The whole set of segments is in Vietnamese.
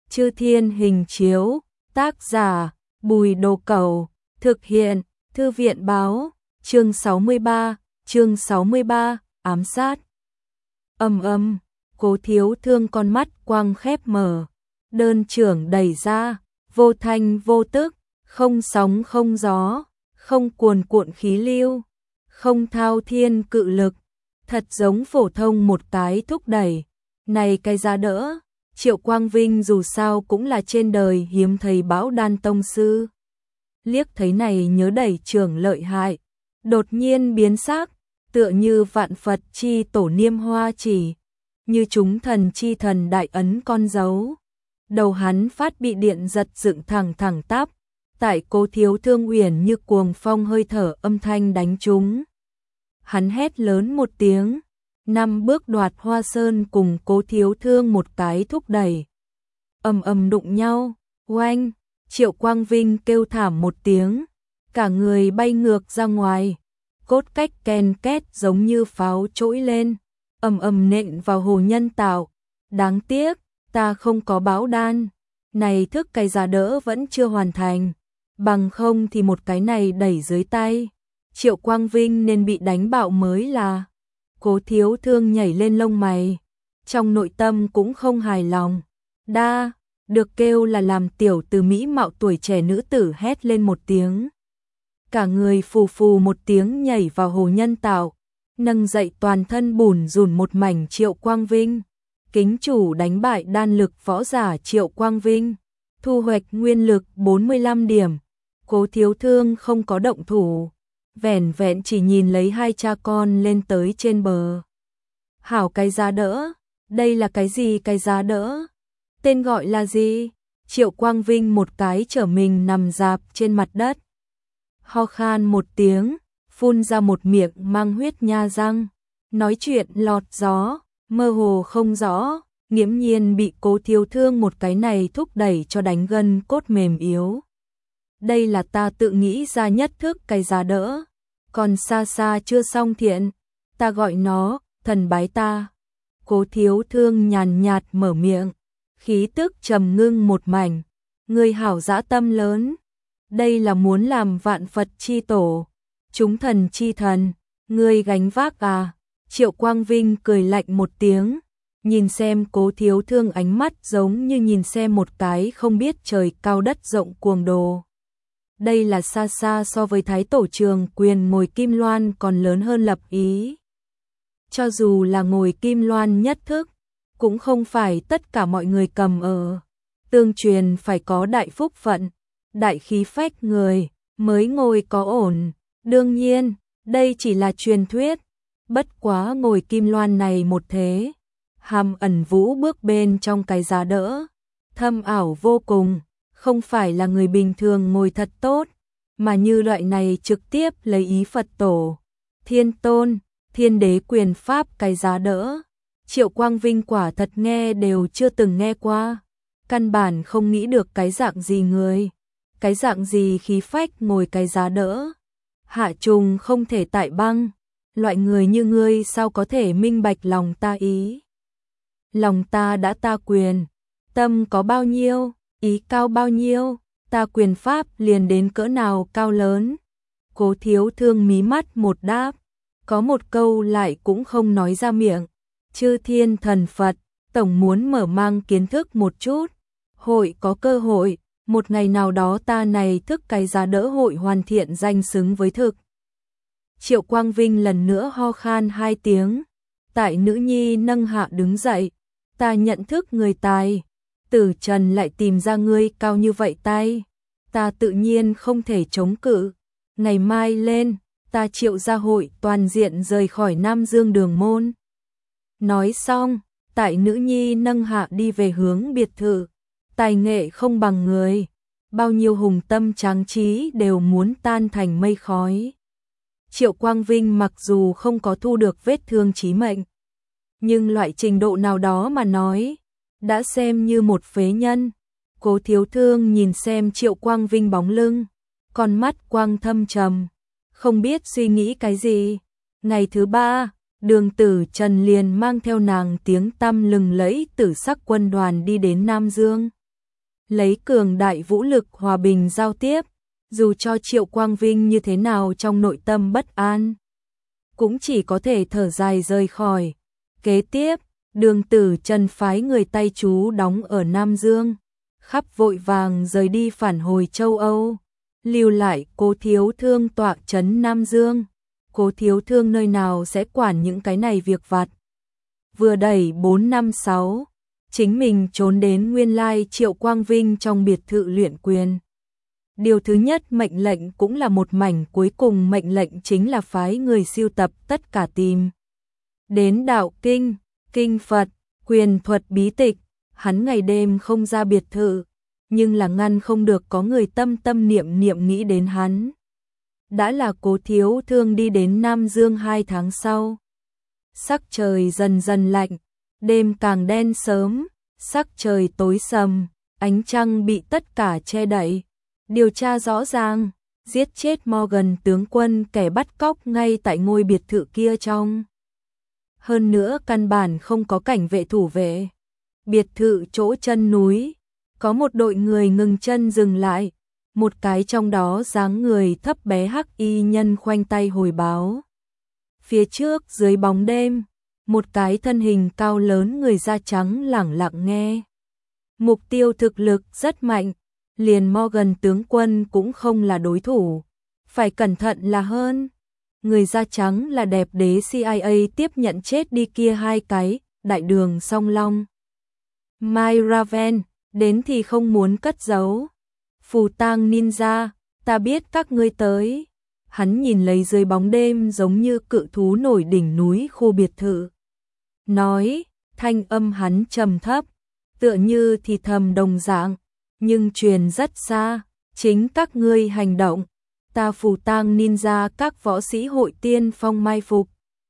Chư Thiên hình chiếu, tác giả, Bùi Đồ Cẩu, thực hiện, Thư viện báo, chương 63, ám sát. Cố Thiếu Thương con mắt quang khép mở, đơn trưởng đẩy ra, vô thanh vô tức, không sóng không gió, không cuồn cuộn khí lưu, không thao thiên cự lực, thật giống phổ thông một cái thúc đẩy. Này cái giá đỡ, Triệu Quang Vinh dù sao cũng là trên đời hiếm thấy Bão Đan tông sư. Liếc thấy này nhớ đẩy trưởng lợi hại, đột nhiên biến sắc, tựa như vạn Phật chi tổ niêm hoa chỉ, như chúng thần chi thần đại ấn con dấu. Đầu hắn phát bị điện giật dựng thẳng tắp, tại Cố Thiếu Thương uyển như cuồng phong hơi thở âm thanh đánh trúng. Hắn hét lớn một tiếng, 5 bước đoạt Hoa Sơn cùng Cố Thiếu Thương một cái thúc đẩy. Đụng nhau, oanh, Triệu Quang Vinh kêu thảm một tiếng, cả người bay ngược ra ngoài, cốt cách ken két giống như pháo trỗi lên, nện vào hồ nhân tạo. Đáng tiếc, ta không có Bão Đan, này thức cái giá đỡ vẫn chưa hoàn thành, bằng không thì một cái này đẩy dưới tay, Triệu Quang Vinh nên bị đánh bạo mới là. Cố Thiếu Thương nhảy lên lông mày, trong nội tâm cũng không hài lòng. Được kêu là làm tiểu từ mỹ mạo tuổi trẻ nữ tử hét lên một tiếng. Cả người phù phù một tiếng nhảy vào hồ nhân tạo, nâng dậy toàn thân bùn rùn một mảnh Triệu Quang Vinh. Kính chủ đánh bại đan lực võ giả Triệu Quang Vinh, thu hoạch nguyên lực 45 điểm. Cố Thiếu Thương không có động thủ, vẻn vẹn chỉ nhìn lấy hai cha con lên tới trên bờ. Hảo cái giá đỡ, đây là cái gì cái giá đỡ? Tên gọi là gì? Triệu Quang Vinh một cái trở mình nằm rạp trên mặt đất. Ho khan một tiếng, phun ra một miệng mang huyết nha răng, nói chuyện lọt gió, mơ hồ không rõ, nghiễm nhiên bị Cố Thiếu Thương một cái này thúc đẩy cho đánh gân cốt mềm yếu. Đây là ta tự nghĩ ra nhất thức cái giá đỡ, còn xa xa chưa xong thiện, ta gọi nó, thần bái ta. Cố Thiếu Thương nhàn nhạt mở miệng, khí tức trầm ngưng một mảnh, người hảo dã tâm lớn, đây là muốn làm vạn Phật chi tổ, chúng thần chi thần, ngươi gánh vác à? Triệu Quang Vinh cười lạnh một tiếng, nhìn xem Cố Thiếu Thương ánh mắt giống như nhìn xem một cái không biết trời cao đất rộng cuồng đồ. Đây là xa xa so với Thái Tổ Trường Quyền ngồi kim loan còn lớn hơn lập ý. Cho dù là ngồi kim loan nhất thức, cũng không phải tất cả mọi người cầm ở. Tương truyền phải có đại phúc phận, đại khí phách người, mới ngồi có ổn. Đương nhiên, đây chỉ là truyền thuyết. Bất quá ngồi kim loan này một thế, hàm ẩn vũ bước bên trong cái giá đỡ, thâm ảo vô cùng, không phải là người bình thường ngồi thật tốt, mà như loại này trực tiếp lấy ý Phật tổ, Thiên Tôn, Thiên Đế quyền pháp cái giá đỡ. Triệu Quang Vinh quả thật nghe đều chưa từng nghe qua, căn bản không nghĩ được cái dạng gì người, cái dạng gì khí phách ngồi cái giá đỡ. Hạ trùng không thể tại băng, loại người như ngươi sao có thể minh bạch lòng ta ý. Lòng ta đã ta quyền, tâm có bao nhiêu, ý cao bao nhiêu, ta quyền pháp liền đến cỡ nào cao lớn. Cố Thiếu Thương mí mắt một đáp, có một câu lại cũng không nói ra miệng. Chư thiên thần Phật, tổng muốn mở mang kiến thức một chút, hội có cơ hội, một ngày nào đó ta này thức cái giá đỡ hội hoàn thiện danh xứng với thực. Triệu Quang Vinh lần nữa ho khan 2 tiếng, tại nữ nhi nâng hạ đứng dậy, ta nhận thức người tài, Tử Trần lại tìm ra ngươi cao như vậy tay, ta tự nhiên không thể chống cự, ngày mai lên, ta Triệu gia hội toàn diện rời khỏi Nam Dương đường môn. Nói xong, tại nữ nhi nâng hạ đi về hướng biệt thự, tài nghệ không bằng người, bao nhiêu hùng tâm tráng trí đều muốn tan thành mây khói. Triệu Quang Vinh mặc dù không có thu được vết thương chí mệnh, nhưng loại trình độ nào đó mà nói, đã xem như một phế nhân. Cố Thiếu Thương nhìn xem Triệu Quang Vinh bóng lưng, con mắt quang thâm trầm, không biết suy nghĩ cái gì. Ngày thứ 3, Đường Tử Trần liền mang theo nàng tiếng tăm lừng lẫy Tử Sắc quân đoàn đi đến Nam Dương. lấy cường đại vũ lực hòa bình giao tiếp, dù cho Triệu Quang Vinh như thế nào trong nội tâm bất an, cũng chỉ có thể thở dài rời khỏi. Kế tiếp, Đường Tử Trần phái người tay chú đóng ở Nam Dương, khắp vội vàng rời đi phản hồi châu Âu, lưu lại Cố Thiếu Thương tọa trấn Nam Dương. Cố Thiếu Thương nơi nào sẽ quản những cái này việc vặt. Vừa đẩy 456, chính mình trốn đến nguyên lai Triệu Quang Vinh trong biệt thự luyện quyền. Điều thứ nhất mệnh lệnh cũng là một mảnh cuối cùng mệnh lệnh chính là phái người sưu tập tất cả tìm đến đạo kinh, kinh Phật, quyền thuật bí tịch, hắn ngày đêm không ra biệt thự, nhưng là ngăn không được có người tâm tâm niệm niệm nghĩ đến hắn. Đã là Cố Thiếu Thương đi đến Nam Dương 2 tháng sau. Sắc trời dần dần lạnh, đêm càng đen sớm, sắc trời tối sầm, ánh trăng bị tất cả che đậy. Điều tra rõ ràng, giết chết Morgan tướng quân kẻ bắt cóc ngay tại ngôi biệt thự kia trong. Hơn nữa căn bản không có cảnh vệ thủ vệ. Biệt thự chỗ chân núi, có một đội người ngừng chân dừng lại, một cái trong đó dáng người thấp bé hắc y nhân khoanh tay hồi báo. Phía trước dưới bóng đêm, một cái thân hình cao lớn người da trắng lẳng lặng nghe. Mục tiêu thực lực rất mạnh, liền Morgan tướng quân cũng không là đối thủ, phải cẩn thận là hơn. Người da trắng là đẹp đế CIA tiếp nhận chết đi kia hai cái, đại đường song long. Mai Raven, đến thì không muốn cất giấu. Phù tang ninja, ta biết các ngươi tới. Hắn nhìn lấy dưới bóng đêm giống như cự thú nổi đỉnh núi khu biệt thự. Nói, thanh âm hắn trầm thấp, tựa như thì thầm đồng dạng, nhưng truyền rất xa, chính các ngươi hành động. Ta Phù tang ninja các võ sĩ hội tiên phong mai phục.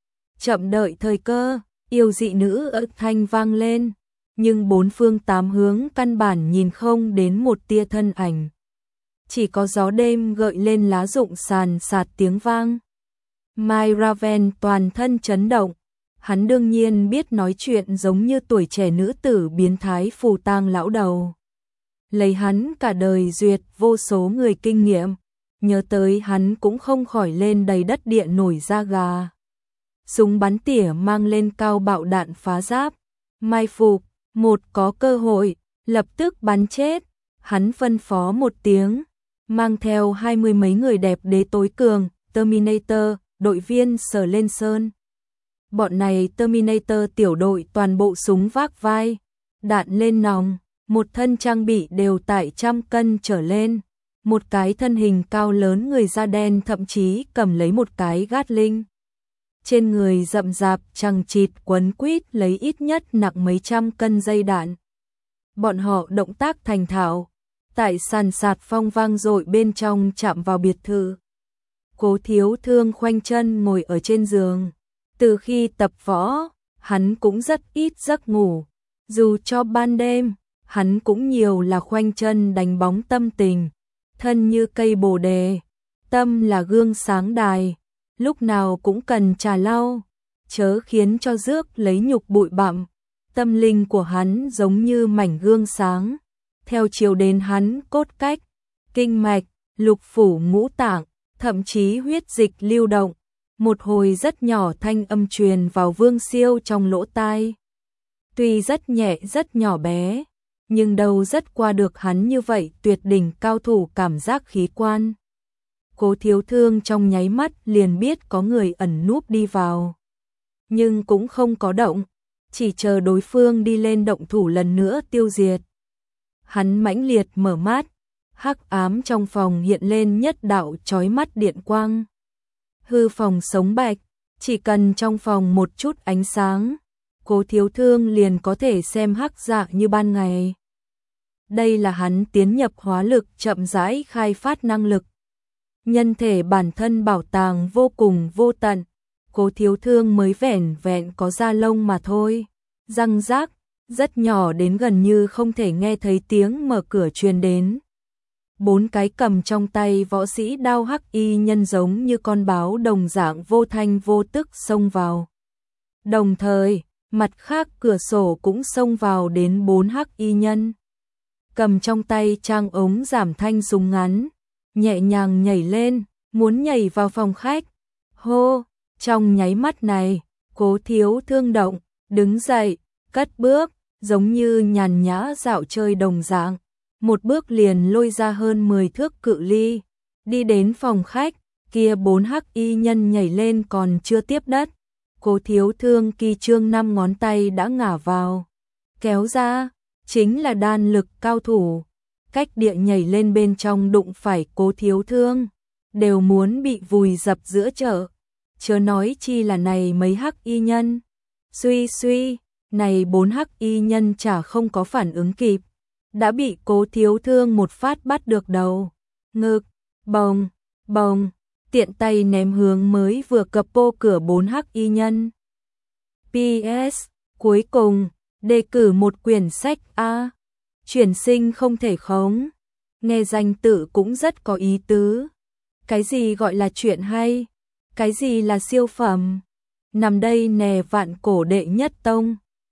Chậm đợi thời cơ, yêu dị nữ âm thanh vang lên, nhưng bốn phương tám hướng căn bản nhìn không đến một tia thân ảnh. Chỉ có gió đêm gợi lên lá rụng sàn sạt tiếng vang. Mai Raven toàn thân chấn động, hắn đương nhiên biết nói chuyện giống như tuổi trẻ nữ tử biến thái Phù tang lão đầu. Lấy hắn cả đời duyệt vô số người kinh nghiệm, nhớ tới hắn cũng không khỏi lên đầy đất địa nổi da gà. Súng bắn tỉa mang lên cao bạo đạn phá giáp, mai phục, một có cơ hội, lập tức bắn chết. Hắn phân phó một tiếng, mang theo 20 mấy người đẹp đế tối cường, Terminator, đội viên sờ lên sơn. Bọn này Terminator tiểu đội toàn bộ súng vác vai, đạn lên nòng, một thân trang bị đều tại 100 cân trở lên. Một cái thân hình cao lớn người da đen thậm chí cầm lấy một cái Gatling. Trên người rậm rạp chằng chịt quấn quýt lấy ít nhất nặng mấy trăm cân dây đạn. Bọn họ động tác thành thạo, tại sàn sạt phong vang dội bên trong chạm vào biệt thự. Cố Thiếu Thương khoanh chân ngồi ở trên giường. Từ khi tập võ, hắn cũng rất ít giấc ngủ. Dù cho ban đêm, hắn cũng nhiều là khoanh chân đánh bóng tâm tình. Thân như cây bồ đề, tâm là gương sáng đài, lúc nào cũng cần trà lau, chớ khiến cho rước lấy nhục bụi bặm. Tâm linh của hắn giống như mảnh gương sáng, theo chiều đến hắn cốt cách, kinh mạch, lục phủ ngũ tạng, thậm chí huyết dịch lưu động. Một hồi rất nhỏ thanh âm truyền vào Vương Siêu trong lỗ tai. Tuy rất nhẹ rất nhỏ bé, nhưng đâu rất qua được hắn như vậy tuyệt đỉnh cao thủ cảm giác khí quan. Cố Thiếu Thương trong nháy mắt liền biết có người ẩn núp đi vào. Nhưng cũng không có động, chỉ chờ đối phương đi lên động thủ lần nữa tiêu diệt. Hắn mãnh liệt mở mắt, hắc ám trong phòng hiện lên nhất đạo chói mắt điện quang. Hư phòng sống bạch, chỉ cần trong phòng một chút ánh sáng, Cố Thiếu Thương liền có thể xem hắc dạ như ban ngày. Đây là hắn tiến nhập hóa lực chậm rãi khai phát năng lực. Nhân thể bản thân bảo tàng vô cùng vô tận, Cố Thiếu Thương mới vẻn vẹn có da lông mà thôi. Răng rác, rất nhỏ đến gần như không thể nghe thấy tiếng mở cửa truyền đến. Bốn cái cầm trong tay võ sĩ đao hắc y nhân giống như con báo đồng dạng vô thanh vô tức xông vào. Đồng thời, mặt khác cửa sổ cũng xông vào đến 4 hắc y nhân. cầm trong tay trang ống giảm thanh súng ngắn, nhẹ nhàng nhảy lên, muốn nhảy vào phòng khách. Hô, trong nháy mắt này, Cố Thiếu Thương động, đứng dậy, cất bước, giống như nhàn nhã dạo chơi đồng dạng, một bước liền lôi ra hơn 10 thước cự ly, đi đến phòng khách, kia 4 hắc y nhân nhảy lên còn chưa tiếp đất. Cố Thiếu Thương kỳ trương 5 ngón tay đã ngả vào, kéo ra, chính là đan lực cao thủ, cách địa nhảy lên bên trong đụng phải Cố Thiếu Thương, đều muốn bị vùi dập giữa chợ, chớ nói chi là này mấy hắc y nhân. Suy suy, này 4 hắc y nhân chả không có phản ứng kịp, đã bị Cố Thiếu Thương một phát bắt được đầu, ngực, bồng, bồng, tiện tay ném hướng mới vừa cập pô cửa 4 hắc y nhân. PS, cuối cùng, đề cử một quyển sách A. Chuyển sinh không thể khống. Nghe danh tự cũng rất có ý tứ. Cái gì gọi là chuyện hay? Cái gì là siêu phẩm? Nằm đây nè vạn cổ đệ nhất tông.